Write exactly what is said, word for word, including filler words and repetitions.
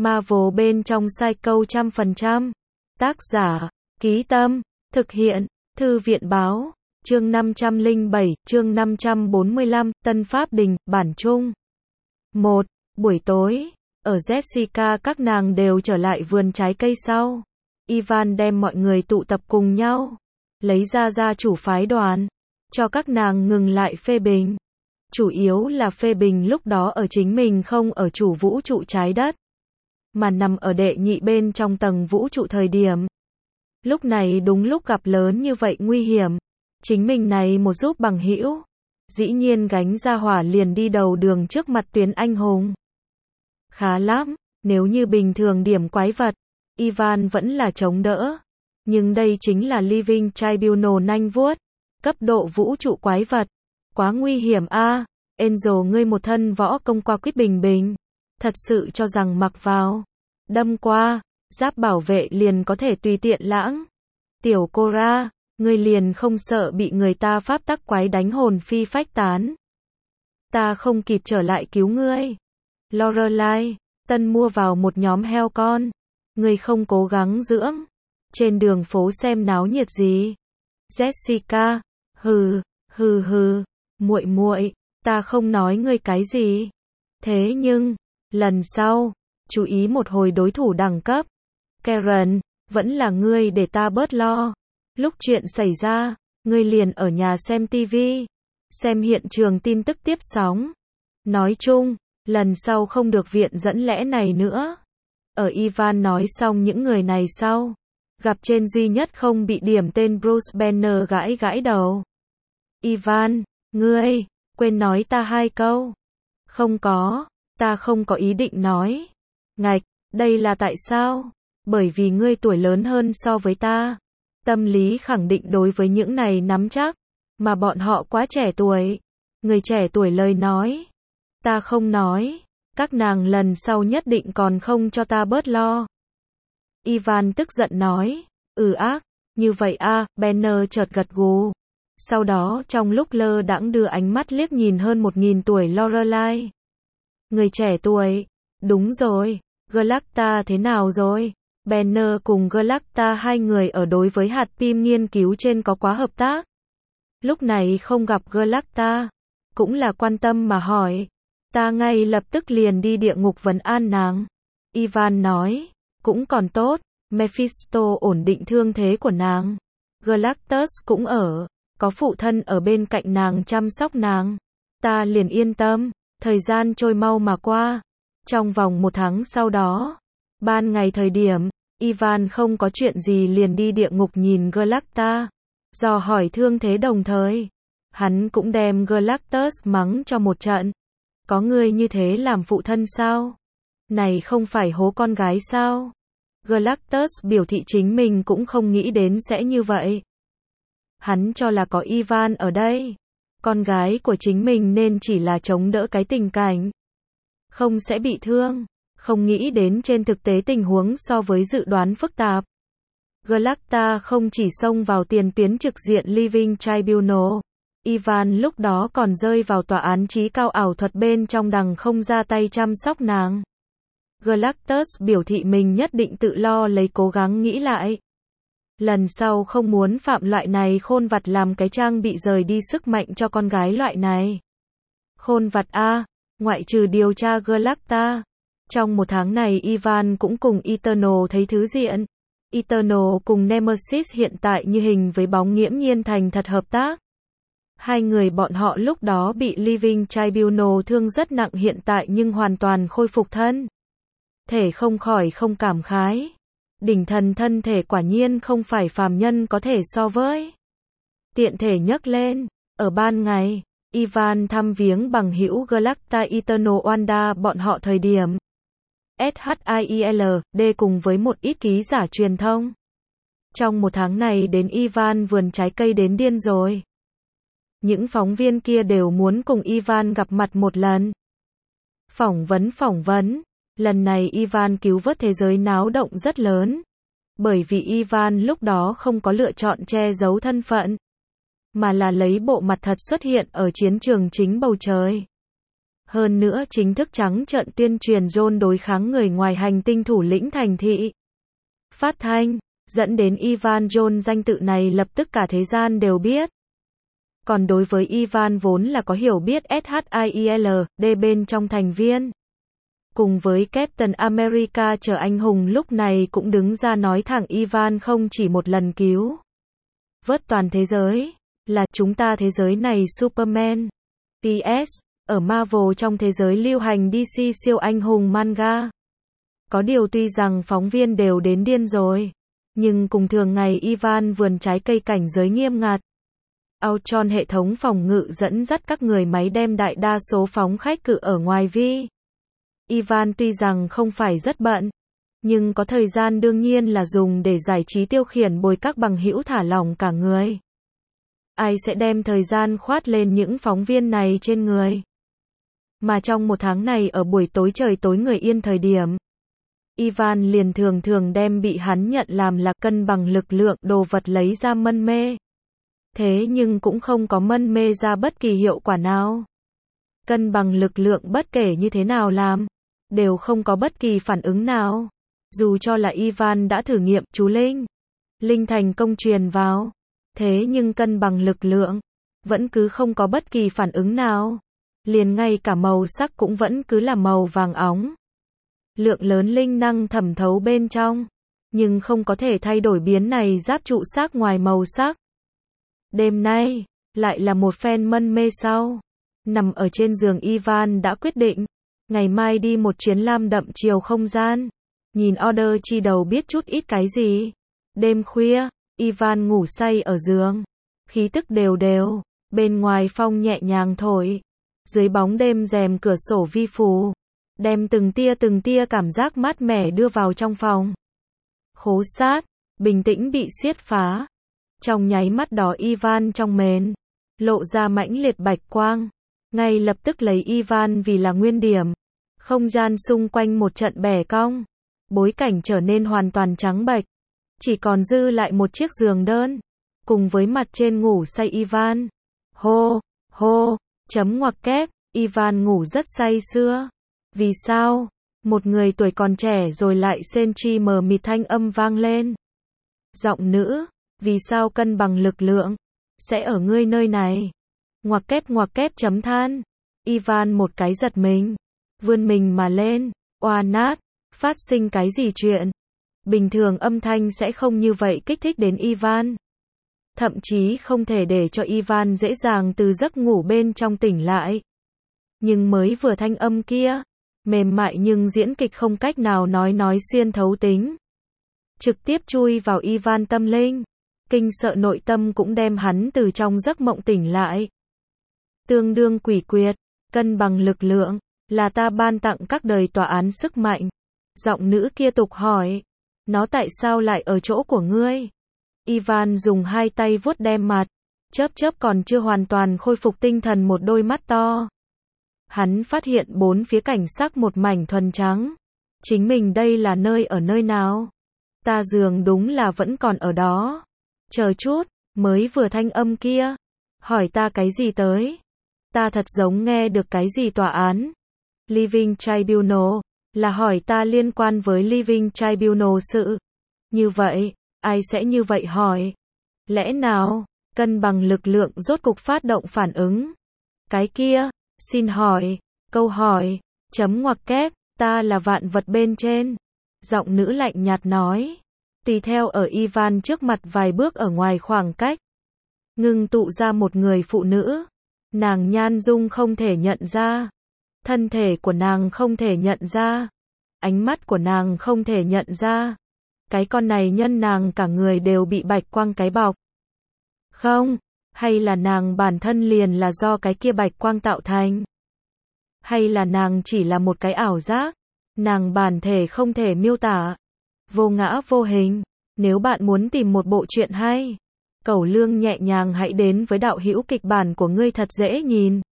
Marvel bên trong Psycho trăm phần trăm. Tác giả, Ký Tâm, thực hiện, Thư viện Báo, chương năm trăm lẻ bảy, chương năm trăm bốn mươi lăm, Tân Pháp Đình, bản chung. một. Buổi tối, ở Jessica các nàng đều trở lại vườn trái cây sau. Ivan đem mọi người tụ tập cùng nhau, lấy ra gia chủ phái đoàn, cho các nàng ngừng lại phê bình. Chủ yếu là phê bình lúc đó ở chính mình không ở chủ vũ trụ trái đất, mà nằm ở đệ nhị bên trong tầng vũ trụ thời điểm. Lúc này đúng lúc gặp lớn như vậy nguy hiểm, chính mình này một giúp bằng hữu, dĩ nhiên gánh ra hỏa liền đi đầu đường trước mặt tuyến anh hùng. Khá lắm, nếu như bình thường điểm quái vật, Ivan vẫn là chống đỡ. Nhưng đây chính là Living Tribunal nanh vuốt, cấp độ vũ trụ quái vật. Quá nguy hiểm a. À. Angel ngươi một thân võ công qua quyết bình bình. Thật sự cho rằng mặc vào, đâm qua, giáp bảo vệ liền có thể tùy tiện lãng. Tiểu Cora, ngươi liền không sợ bị người ta pháp tắc quái đánh hồn phi phách tán. Ta không kịp trở lại cứu ngươi. Lorelai, tân mua vào một nhóm heo con. Ngươi không cố gắng dưỡng. Trên đường phố xem náo nhiệt gì. Jessica, hừ, hừ hừ, muội muội, ta không nói ngươi cái gì. Thế nhưng, lần sau, chú ý một hồi đối thủ đẳng cấp. Karen, vẫn là ngươi để ta bớt lo. Lúc chuyện xảy ra, ngươi liền ở nhà xem tivi, xem hiện trường tin tức tiếp sóng. Nói chung, lần sau không được viện dẫn lẽ này nữa. Ở Ivan nói xong những người này sau, gặp trên duy nhất không bị điểm tên Bruce Banner gãi gãi đầu. Ivan, ngươi, quên nói ta hai câu. Không có, ta không có ý định nói. Ngạch, đây là tại sao? Bởi vì ngươi tuổi lớn hơn so với ta. Tâm lý khẳng định đối với những này nắm chắc, mà bọn họ quá trẻ tuổi. Người trẻ tuổi lời nói, ta không nói, các nàng lần sau nhất định còn không cho ta bớt lo. Ivan tức giận nói, ừ ác, như vậy a. À, Banner chợt gật gù. Sau đó trong lúc lơ đãng đưa ánh mắt liếc nhìn hơn một nghìn tuổi Lorelai. Người trẻ tuổi, đúng rồi, Galacta thế nào rồi? Banner cùng Galacta hai người ở đối với hạt pim nghiên cứu trên có quá hợp tác. Lúc này không gặp Galacta, cũng là quan tâm mà hỏi. Ta ngay lập tức liền đi địa ngục vấn an nàng. Ivan nói, cũng còn tốt, Mephisto ổn định thương thế của nàng. Galactus cũng ở, có phụ thân ở bên cạnh nàng chăm sóc nàng. Ta liền yên tâm, thời gian trôi mau mà qua. Trong vòng một tháng sau đó, ban ngày thời điểm, Ivan không có chuyện gì liền đi địa ngục nhìn Galacta, dò hỏi thương thế đồng thời. Hắn cũng đem Galactus mắng cho một trận. Có người như thế làm phụ thân sao? Này không phải hố con gái sao? Galactus biểu thị chính mình cũng không nghĩ đến sẽ như vậy. Hắn cho là có Ivan ở đây, con gái của chính mình nên chỉ là chống đỡ cái tình cảnh, không sẽ bị thương. Không nghĩ đến trên thực tế tình huống so với dự đoán phức tạp. Galacta không chỉ xông vào tiền tuyến trực diện Living Tribunal, Ivan lúc đó còn rơi vào tòa án trí cao ảo thuật bên trong đằng không ra tay chăm sóc nàng. Galactus biểu thị mình nhất định tự lo lấy, cố gắng nghĩ lại. Lần sau không muốn phạm loại này khôn vặt làm cái trang bị rời đi sức mạnh cho con gái loại này. Khôn vặt a, ngoại trừ điều tra Galacta. Trong một tháng này Ivan cũng cùng Eternal thấy thứ diện. Eternal cùng Nemesis hiện tại như hình với bóng nghiễm nhiên thành thật hợp tác. Hai người bọn họ lúc đó bị Living Tribunal thương rất nặng hiện tại nhưng hoàn toàn khôi phục thân thể, không khỏi không cảm khái. Đỉnh thần thân thể quả nhiên không phải phàm nhân có thể so với. Tiện thể nhấc lên, ở ban ngày, Ivan thăm viếng bằng hữu Galacta Eternal Wanda bọn họ thời điểm. SHIELD cùng với một ít ký giả truyền thông. Trong một tháng này đến Ivan vườn trái cây đến điên rồi. Những phóng viên kia đều muốn cùng Ivan gặp mặt một lần. Phỏng vấn phỏng vấn. Lần này Ivan cứu vớt thế giới náo động rất lớn. Bởi vì Ivan lúc đó không có lựa chọn che giấu thân phận, mà là lấy bộ mặt thật xuất hiện ở chiến trường chính bầu trời. Hơn nữa chính thức trắng trợn tuyên truyền John đối kháng người ngoài hành tinh thủ lĩnh thành thị. Phát thanh, dẫn đến Ivan John danh tự này lập tức cả thế gian đều biết. Còn đối với Ivan vốn là có hiểu biết SHIELD bên trong thành viên. Cùng với Captain America chờ anh hùng lúc này cũng đứng ra nói thẳng Ivan không chỉ một lần cứu vớt toàn thế giới, là chúng ta thế giới này Superman. pê ét, ở Marvel trong thế giới lưu hành đê xê siêu anh hùng manga. Có điều tuy rằng phóng viên đều đến điên rồi, nhưng cùng thường ngày Ivan vườn trái cây cảnh giới nghiêm ngặt. Ultron hệ thống phòng ngự dẫn dắt các người máy đem đại đa số phóng khách cự ở ngoài vi. Ivan tuy rằng không phải rất bận, nhưng có thời gian đương nhiên là dùng để giải trí tiêu khiển bồi các bằng hữu thả lỏng cả người. Ai sẽ đem thời gian khoát lên những phóng viên này trên người. Mà trong một tháng này ở buổi tối trời tối người yên thời điểm, Ivan liền thường thường đem bị hắn nhận làm là cân bằng lực lượng đồ vật lấy ra mân mê. Thế nhưng cũng không có mân mê ra bất kỳ hiệu quả nào. Cân bằng lực lượng bất kể như thế nào làm, đều không có bất kỳ phản ứng nào. Dù cho là Ivan đã thử nghiệm chú Linh, Linh thành công truyền vào, thế nhưng cân bằng lực lượng, vẫn cứ không có bất kỳ phản ứng nào. Liền ngay cả màu sắc cũng vẫn cứ là màu vàng óng. Lượng lớn linh năng thẩm thấu bên trong, nhưng không có thể thay đổi biến này giáp trụ sắc ngoài màu sắc. Đêm nay, lại là một phen mân mê sau. Nằm ở trên giường Ivan đã quyết định, ngày mai đi một chuyến lam đậm chiều không gian. Nhìn order chi đầu biết chút ít cái gì. Đêm khuya, Ivan ngủ say ở giường. Khí tức đều đều, bên ngoài phong nhẹ nhàng thổi. Dưới bóng đêm rèm cửa sổ vi phù, đem từng tia từng tia cảm giác mát mẻ đưa vào trong phòng. Khố sát, bình tĩnh bị xiết phá. Trong nháy mắt đó Ivan trong mền, lộ ra mãnh liệt bạch quang. Ngay lập tức lấy Ivan vì là nguyên điểm. Không gian xung quanh một trận bẻ cong. Bối cảnh trở nên hoàn toàn trắng bệch. Chỉ còn dư lại một chiếc giường đơn. Cùng với mặt trên ngủ say Ivan. Hô, hô, chấm ngoặc kép, Ivan ngủ rất say sưa. Vì sao? Một người tuổi còn trẻ rồi lại sen chi mờ mịt thanh âm vang lên. Giọng nữ, vì sao cân bằng lực lượng sẽ ở ngươi nơi này? Ngoặc kép ngoặc kép chấm than. Ivan một cái giật mình, vươn mình mà lên, oa nát, phát sinh cái gì chuyện? Bình thường âm thanh sẽ không như vậy kích thích đến Ivan. Thậm chí không thể để cho Ivan dễ dàng từ giấc ngủ bên trong tỉnh lại. Nhưng mới vừa thanh âm kia, mềm mại nhưng diễn kịch không cách nào nói nói xuyên thấu tính. Trực tiếp chui vào Ivan tâm linh. Kinh sợ nội tâm cũng đem hắn từ trong giấc mộng tỉnh lại. Tương đương quỷ quyệt, cân bằng lực lượng, là ta ban tặng các đời tòa án sức mạnh. Giọng nữ kia tục hỏi, nó tại sao lại ở chỗ của ngươi? Ivan dùng hai tay vuốt đem mặt, chớp chớp còn chưa hoàn toàn khôi phục tinh thần một đôi mắt to. Hắn phát hiện bốn phía cảnh sắc một mảnh thuần trắng. Chính mình đây là nơi ở nơi nào? Ta giường đúng là vẫn còn ở đó. Chờ chút, mới vừa thanh âm kia. Hỏi ta cái gì tới? Ta thật giống nghe được cái gì tòa án. Living Tribunal, là hỏi ta liên quan với Living Tribunal sự. Như vậy, ai sẽ như vậy hỏi? Lẽ nào, cân bằng lực lượng rốt cục phát động phản ứng? Cái kia, xin hỏi, câu hỏi, chấm ngoặc kép, ta là vạn vật bên trên. Giọng nữ lạnh nhạt nói. Tùy theo ở Ivan trước mặt vài bước ở ngoài khoảng cách. Ngưng tụ ra một người phụ nữ. Nàng nhan dung không thể nhận ra. Thân thể của nàng không thể nhận ra. Ánh mắt của nàng không thể nhận ra. Cái con này nhân nàng cả người đều bị bạch quang cái bọc. Không, hay là nàng bản thân liền là do cái kia bạch quang tạo thành? Hay là nàng chỉ là một cái ảo giác? Nàng bản thể không thể miêu tả. Vô ngã vô hình. Nếu bạn muốn tìm một bộ truyện hay, Cẩu Lương nhẹ nhàng hãy đến với đạo hữu kịch bản của ngươi thật dễ nhìn.